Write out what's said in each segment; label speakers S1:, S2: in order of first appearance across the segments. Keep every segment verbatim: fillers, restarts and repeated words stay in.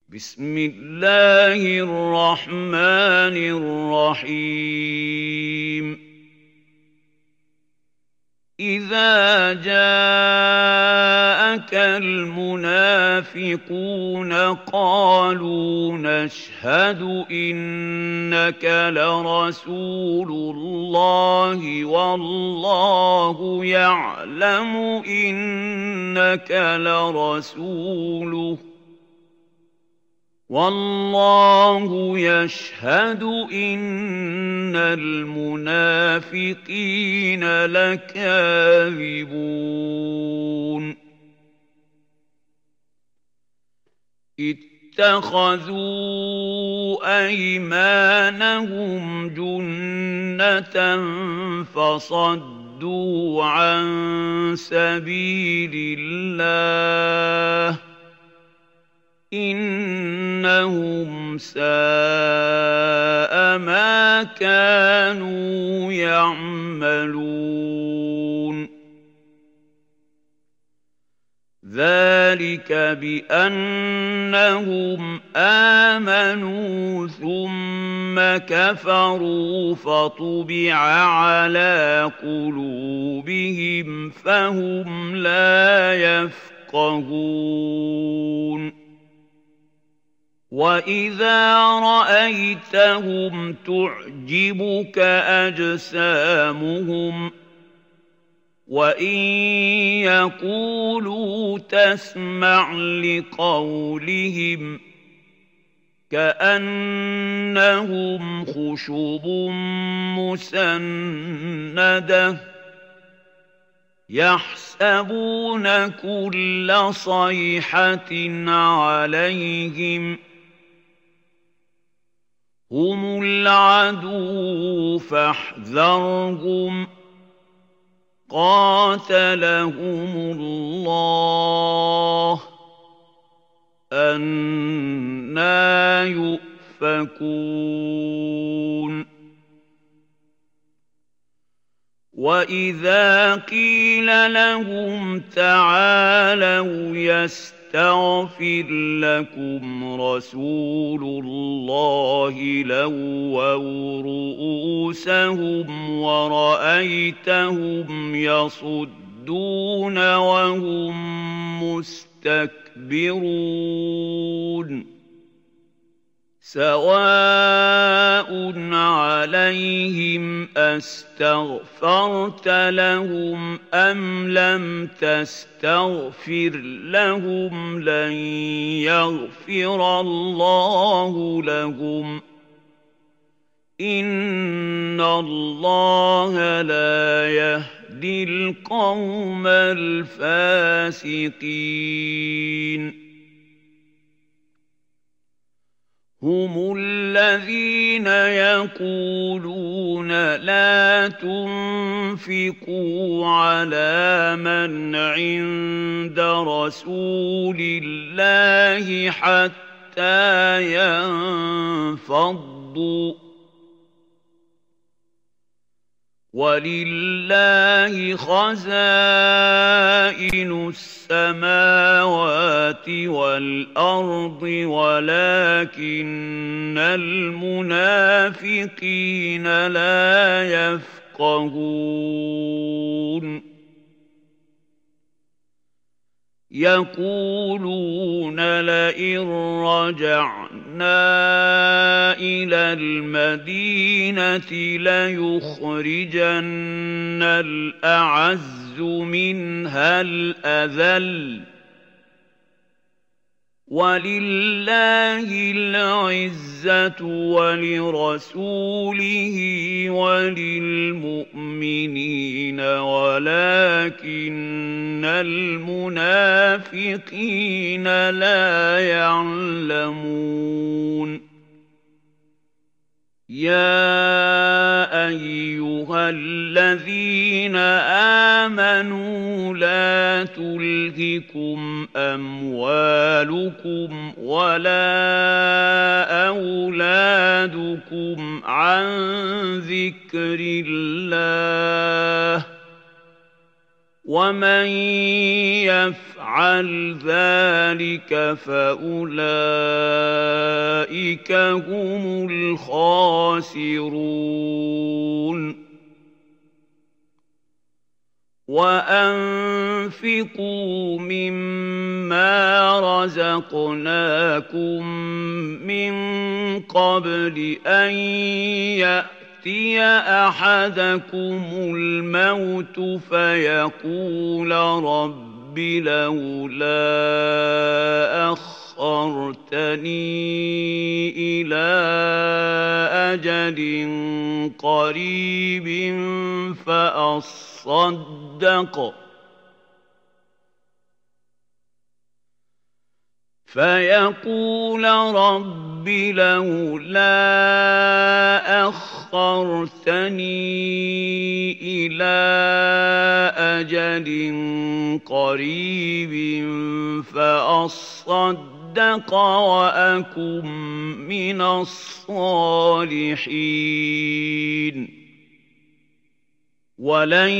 S1: بسم الله الرحمن الرحيم إذا جاءك المنافقون قالوا نشهد إنك لرسول الله والله يعلم إنك لرسوله والله يشهد إن المنافقين لكاذبون اتخذوا أيمانهم جنة فصدوا عن سبيل الله إنهم ساء ما كانوا يعملون ذلك بأنهم آمنوا ثم كفروا فطبع على قلوبهم فهم لا يفقهون وَإِذَا رَأَيْتَهُمْ تُعْجِبُكَ أَجْسَامُهُمْ وَإِنْ يَقُولُوا تَسْمَعْ لِقَوْلِهِمْ كَأَنَّهُمْ خُشُبٌ مُّسَنَّدَةٌ يَحْسَبُونَ كُلَّ صَيْحَةٍ عَلَيْهِمْ هم العدو فاحذرهم قاتلهم الله أنى يؤفكون وَإِذَا قِيلَ لَهُمْ تَعَالَوْا يَسْتَغْفِرْ لَكُمْ رَسُولُ اللَّهِ لَوَّوْا رُءُوسَهُمْ وَرَأَيْتَهُمْ يَصُدُّونَ وَهُمْ مُسْتَكْبِرُونَ سواء عليهم أستغفرت لهم أم لم تستغفر لهم لن يغفر الله لهم إن الله لا يهدي القوم الفاسقين هم الذين يقولون لا تنفقوا على من عند رسول الله حتى ينفضوا ولله خزائن السماوات والأرض ولكن المنافقين لا يفقهون يقولون لئن رجعنا إلى المدينة ليخرجن الأعز منها الأذل ولله العزة ولرسوله وللمؤمنين ولكن المنافقين لا يعلمون يا أيها الذين آمنوا لا تلهكم أموالكم ولا أولادكم عن ذكر الله ومن يفعل ذلك فأولئك فأولئك هم الخاسرون وأنفقوا مما رزقناكم من قبل أن يأتي أحدكم الموت فيقول رب لولا أخرتني إلى أجل قريب فأصدق فيقول رب لولا أخرتني إلى أجل قريب فأصدق وأكن من الصالحين ولن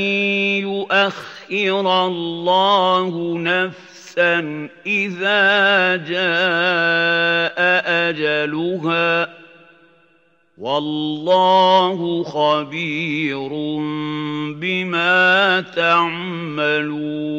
S1: يؤخر الله نفسا إذا جاء أجلها والله خبير بما تعملون